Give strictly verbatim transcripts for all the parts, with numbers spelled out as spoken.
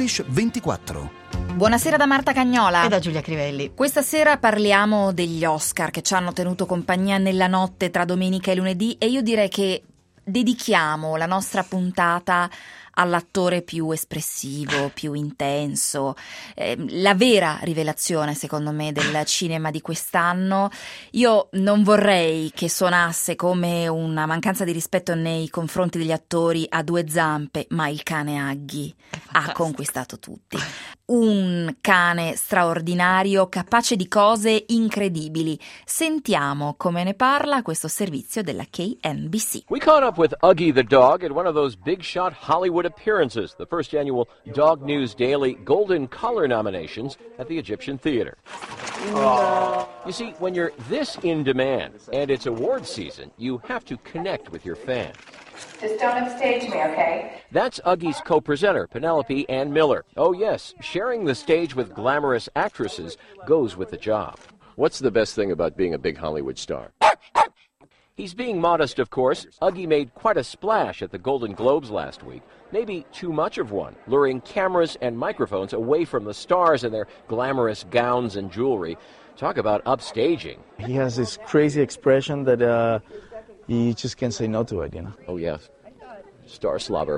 English ventiquattro. Buonasera da Marta Cagnola e da Giulia Crivelli. Questa sera parliamo degli Oscar che ci hanno tenuto compagnia nella notte tra domenica e lunedì, e io direi che dedichiamo la nostra puntata all'attore più espressivo, più intenso, eh, la vera rivelazione secondo me del cinema di quest'anno. Io non vorrei che suonasse come una mancanza di rispetto nei confronti degli attori a due zampe, ma il cane Huggy ha conquistato tutti. Un cane straordinario, capace di cose incredibili. Sentiamo come ne parla questo servizio della K N B C. We caught up with Huggy the dog at one of those big shot Hollywood appearances, the first annual Dog News Daily Golden Collar nominations at the Egyptian Theater. Aww. You see, when you're this in demand and it's award season, you have to connect with your fans. Just don't upstage me, okay? That's Huggy's co-presenter, Penelope Ann Miller. Oh yes, sharing the stage with glamorous actresses goes with the job. What's the best thing about being a big Hollywood star? He's being modest, of course. Huggy made quite a splash at the Golden Globes last week. Maybe too much of one, luring cameras and microphones away from the stars in their glamorous gowns and jewelry. Talk about upstaging. He has this crazy expression that uh, you just can't say no to it, you know? Oh, yes. Star slobber.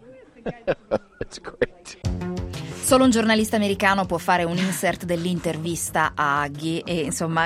That's great. Solo un giornalista americano può fare un insert dell'intervista a Huggy e insomma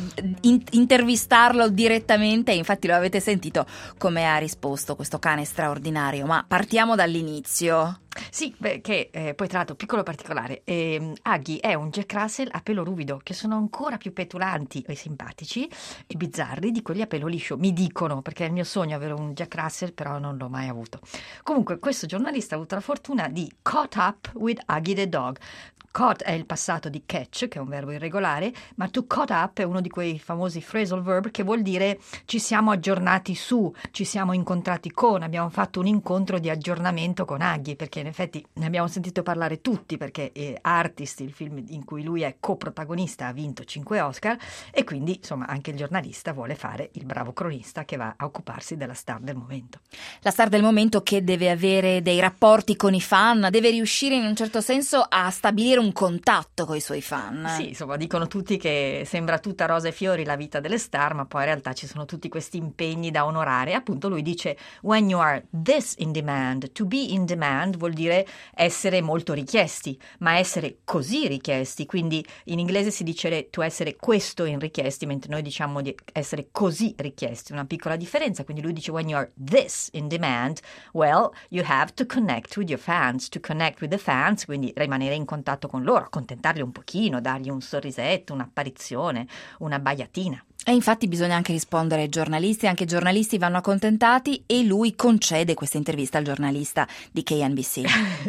in- intervistarlo direttamente, e infatti lo avete sentito come ha risposto questo cane straordinario. Ma partiamo dall'inizio. Sì, beh, che eh, poi tra l'altro, piccolo particolare, eh, Huggy è un Jack Russell a pelo ruvido, che sono ancora più petulanti e simpatici e bizzarri di quelli a pelo liscio, mi dicono, perché è il mio sogno avere un Jack Russell, però non l'ho mai avuto. Comunque questo giornalista ha avuto la fortuna di caught up with Huggy the dog. Caught è il passato di catch, che è un verbo irregolare, ma to caught up è uno di quei famosi phrasal verb che vuol dire ci siamo aggiornati su, ci siamo incontrati con, abbiamo fatto un incontro di aggiornamento con Huggy, perché in effetti ne abbiamo sentito parlare tutti, perché eh, Artist, il film in cui lui è coprotagonista, ha vinto cinque Oscar, e quindi insomma anche il giornalista vuole fare il bravo cronista che va a occuparsi della star del momento. La star del momento che deve avere dei rapporti con i fan, deve riuscire in un certo senso a stabilire un contatto con i suoi fan. Sì, insomma, dicono tutti che sembra tutta rosa e fiori la vita delle star, ma poi in realtà ci sono tutti questi impegni da onorare. Appunto lui dice when you are this in demand, to be in demand vuol dire essere molto richiesti, ma essere così richiesti, quindi in inglese si dice to essere questo in richiesti, mentre noi diciamo di essere così richiesti, una piccola differenza. Quindi lui dice when you are this in demand, well, you have to connect with your fans, to connect with the fans, quindi rimanere in contatto con loro, accontentarli un pochino, dargli un sorrisetto, un'apparizione, una baiatina. E infatti bisogna anche rispondere ai giornalisti, anche i giornalisti vanno accontentati, e lui concede questa intervista al giornalista di K N B C.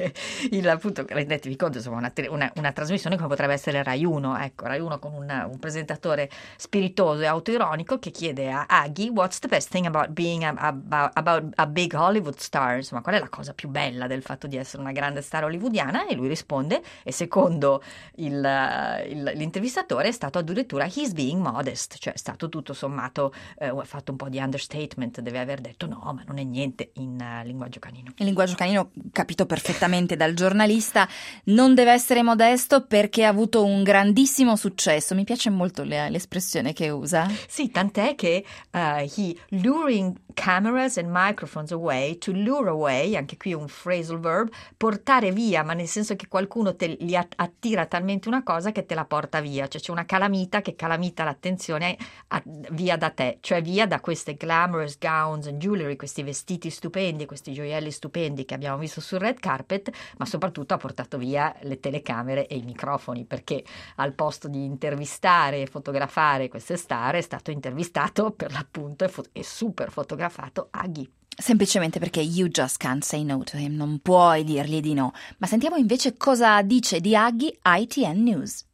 Il, appunto, rendetevi conto, insomma, una, una, una trasmissione come potrebbe essere Rai uno, ecco, Rai uno con una, un presentatore spiritoso e autoironico che chiede a Huggy what's the best thing about being a, about, about a big Hollywood star, insomma, qual è la cosa più bella del fatto di essere una grande star hollywoodiana, e lui risponde, e secondo il, il, l'intervistatore è stato addirittura he's being modest, cioè stato tutto sommato, eh, ha fatto un po' di understatement, deve aver detto no, ma non è niente in uh, linguaggio canino. Il linguaggio canino capito perfettamente dal giornalista, non deve essere modesto perché ha avuto un grandissimo successo. Mi piace molto le, l'espressione che usa. Sì, tant'è che uh, he luring cameras and microphones away, to lure away, anche qui un phrasal verb, portare via, ma nel senso che qualcuno te li attira talmente una cosa che te la porta via, cioè c'è una calamita che calamita l'attenzione a, via da te, cioè via da queste glamorous gowns and jewelry, questi vestiti stupendi, questi gioielli stupendi che abbiamo visto sul red carpet, ma soprattutto ha portato via le telecamere e i microfoni, perché al posto di intervistare e fotografare queste star è stato intervistato per l'appunto e, fo- e super fotografato Huggy. Semplicemente perché you just can't say no to him, non puoi dirgli di no. Ma sentiamo invece cosa dice di Huggy I T N News.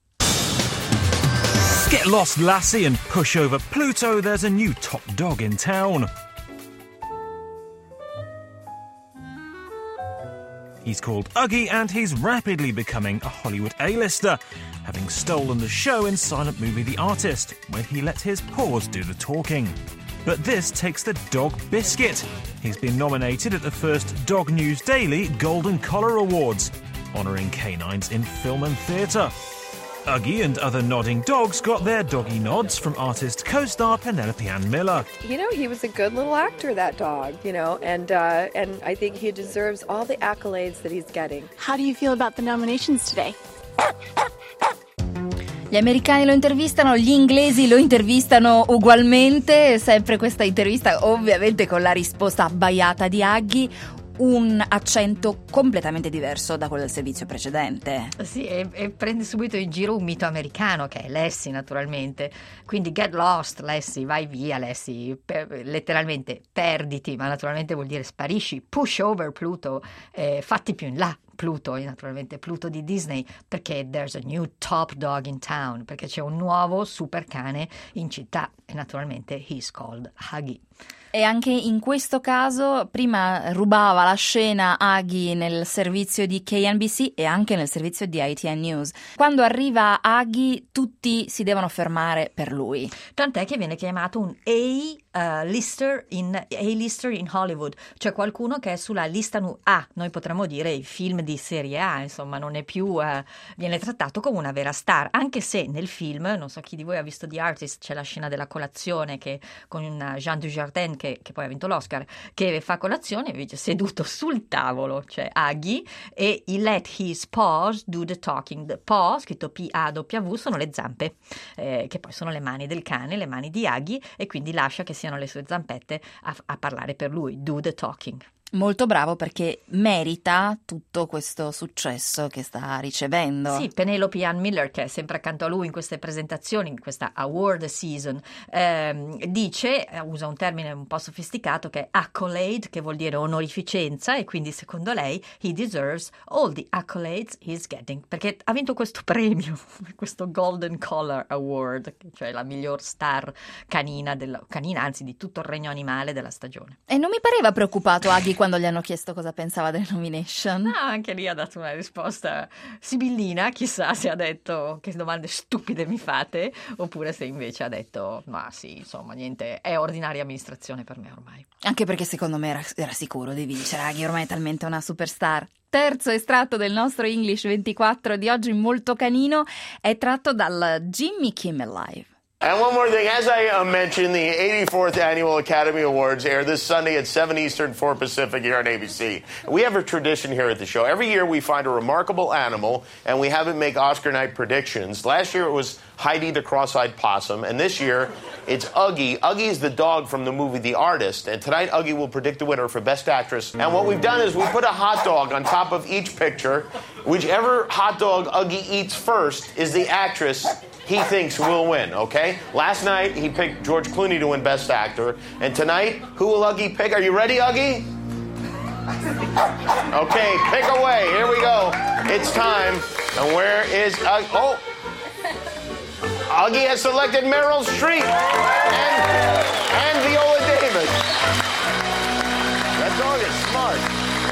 Get lost, lassie, and push over Pluto. There's a new top dog in town. He's called Huggy, and he's rapidly becoming a Hollywood A-lister, having stolen the show in silent movie The Artist, when he let his paws do the talking. But this takes the dog biscuit. He's been nominated at the first Dog News Daily Golden Collar Awards. honouring canines in film and theatre. Uggie and other nodding dogs got their doggy nods from artist co-star Penelope Ann Miller. You know, he was a good little actor, that dog, you know, and uh, and I think he deserves all the accolades that he's getting. How do you feel about the nominations today? Gli americani lo intervistano, gli inglesi lo intervistano ugualmente, sempre questa intervista ovviamente con la risposta abbaiata di Uggie. Un accento completamente diverso da quello del servizio precedente. Sì, e, e prende subito in giro un mito americano che è Lassie, naturalmente. Quindi get lost, Lassie, vai via, Lassie, per, letteralmente perditi, ma naturalmente vuol dire sparisci. Push over Pluto, eh, fatti più in là. Pluto, naturalmente Pluto di Disney, perché there's a new top dog in town, perché c'è un nuovo super cane in città e naturalmente he's called Uggie. E anche in questo caso prima rubava la scena Uggie nel servizio di K N B C e anche nel servizio di I T N News. Quando arriva Uggie tutti si devono fermare per lui. Tant'è che viene chiamato un A-lister in, A-lister in Hollywood, cioè qualcuno che è sulla lista A, noi potremmo dire il film di serie A, insomma non è più, uh, viene trattato come una vera star, anche se nel film, non so chi di voi ha visto The Artist, c'è la scena della colazione che con Jean Dujardin Che, che poi ha vinto l'Oscar, che fa colazione invece seduto sul tavolo, cioè Uggie, e he let his paws do the talking. The paw, scritto P A W, sono le zampe, eh, che poi sono le mani del cane, le mani di Uggie, e quindi lascia che siano le sue zampette a, a parlare per lui, do the talking. Molto bravo perché merita tutto questo successo che sta ricevendo. Sì, Penelope Ann Miller, che è sempre accanto a lui in queste presentazioni, in questa award season, ehm, dice, usa un termine un po' sofisticato che è accolade, che vuol dire onorificenza, e quindi secondo lei he deserves all the accolades he's getting, perché ha vinto questo premio, questo Golden Collar Award, cioè la miglior star canina, del, canina anzi di tutto il regno animale della stagione. E non mi pareva preoccupato Uggie quando gli hanno chiesto cosa pensava delle nomination. No, anche lì ha dato una risposta sibillina, chissà se ha detto che domande stupide mi fate, oppure se invece ha detto ma sì, insomma niente, è ordinaria amministrazione per me ormai. Anche perché secondo me era, era sicuro di vincere, Uggie ormai è talmente una superstar. Terzo estratto del nostro English ventiquattro di oggi, molto canino, è tratto dal Jimmy Kimmel Live. And one more thing, as I uh, mentioned, the eighty-fourth Annual Academy Awards air this Sunday at seven Eastern, four Pacific here on A B C. We have a tradition here at the show. Every year we find a remarkable animal and we have it make Oscar night predictions. Last year it was Heidi the Cross-Eyed Possum, and this year it's Uggie. Uggie is the dog from the movie The Artist, and tonight Uggie will predict the winner for Best Actress. And what we've done is we put a hot dog on top of each picture. Whichever hot dog Uggie eats first is the actress he thinks will win, okay? Last night, he picked George Clooney to win Best Actor. And tonight, who will Uggie pick? Are you ready, Uggie? Okay, pick away. Here we go. It's time. And where is Uggie? Oh! Uggie has selected Meryl Streep and, and Viola Davis. That dog is smart.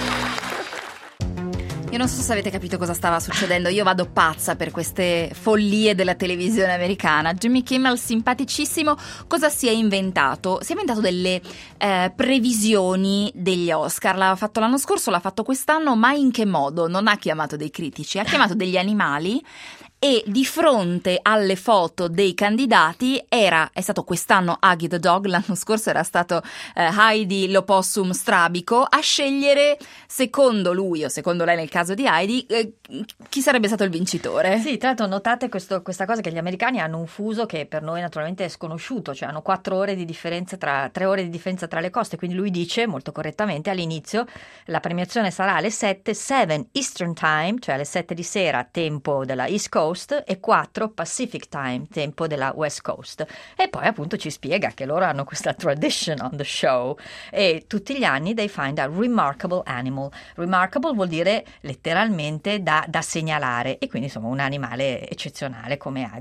Io non so se avete capito cosa stava succedendo, io vado pazza per queste follie della televisione americana. Jimmy Kimmel, simpaticissimo, cosa si è inventato? Si è inventato delle eh, previsioni degli Oscar, l'ha fatto l'anno scorso, l'ha fatto quest'anno, ma in che modo? Non ha chiamato dei critici, ha chiamato degli animali. E di fronte alle foto dei candidati era, è stato quest'anno Uggie the Dog, l'anno scorso era stato eh, Heidi l'opossum strabico, a scegliere secondo lui o secondo lei nel caso di Heidi eh, chi sarebbe stato il vincitore. Sì, tra l'altro notate questo, questa cosa che gli americani hanno un fuso che per noi naturalmente è sconosciuto, cioè hanno quattro ore di differenza tra tre ore di differenza tra le coste, quindi lui dice molto correttamente all'inizio la premiazione sarà alle sette, sette Eastern Time, cioè alle sette di sera tempo della East Coast, e quattro Pacific Time, tempo della West Coast. E poi appunto ci spiega che loro hanno questa tradition on the show e tutti gli anni they find a remarkable animal. Remarkable vuol dire letteralmente da, da segnalare, e quindi insomma un animale eccezionale come Uggie.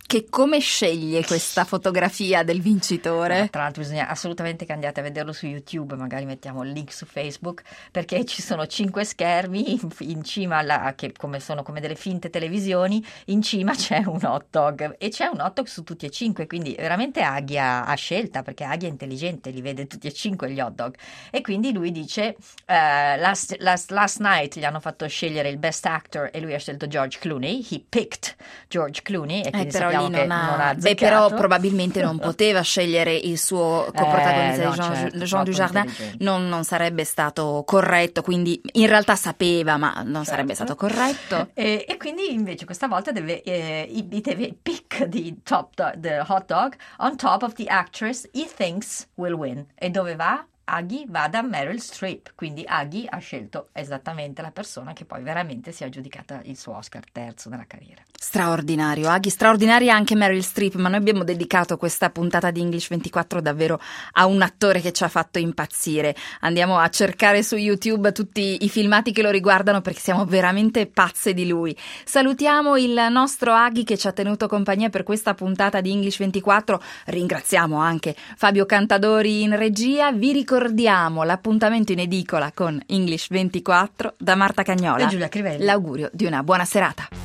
che come sceglie questa fotografia del vincitore? No, tra l'altro bisogna assolutamente che andiate a vederlo su YouTube, magari mettiamo il link su Facebook, perché ci sono cinque schermi in, in cima, alla, che come sono come delle finte televisioni, in cima c'è un hot dog e c'è un hot dog su tutti e cinque, quindi veramente Aghi ha, ha scelta, perché Aghi è intelligente, li vede tutti e cinque gli hot dog, e quindi lui dice uh, last, last, last night gli hanno fatto scegliere il best actor e lui ha scelto George Clooney, he picked George Clooney, e quindi eh, però sappiamo lì che non ha, non ha beh, però probabilmente non poteva scegliere il suo coprotagonista, eh, no, Jean, certo, Jean Dujardin, non, non sarebbe stato corretto, quindi in realtà sapeva, ma non certo. sarebbe stato corretto. E, e quindi invece questa volta deve, eh, deve pick the, top do- the hot dog on top of the actress he thinks will win. E dove va? Aghi va da Meryl Streep, quindi Aghi ha scelto esattamente la persona che poi veramente si è aggiudicata il suo Oscar terzo nella carriera. Straordinario, Aghi, straordinaria anche Meryl Streep, ma noi abbiamo dedicato questa puntata di English ventiquattro davvero a un attore che ci ha fatto impazzire. Andiamo a cercare su YouTube tutti i filmati che lo riguardano, perché siamo veramente pazze di lui. Salutiamo il nostro Aghi che ci ha tenuto compagnia per questa puntata di English ventiquattro, ringraziamo anche Fabio Cantadori in regia, vi ricordiamo Ricordiamo l'appuntamento in edicola con English ventiquattro da Marta Cagnola e Giulia Crivelli. L'augurio di una buona serata.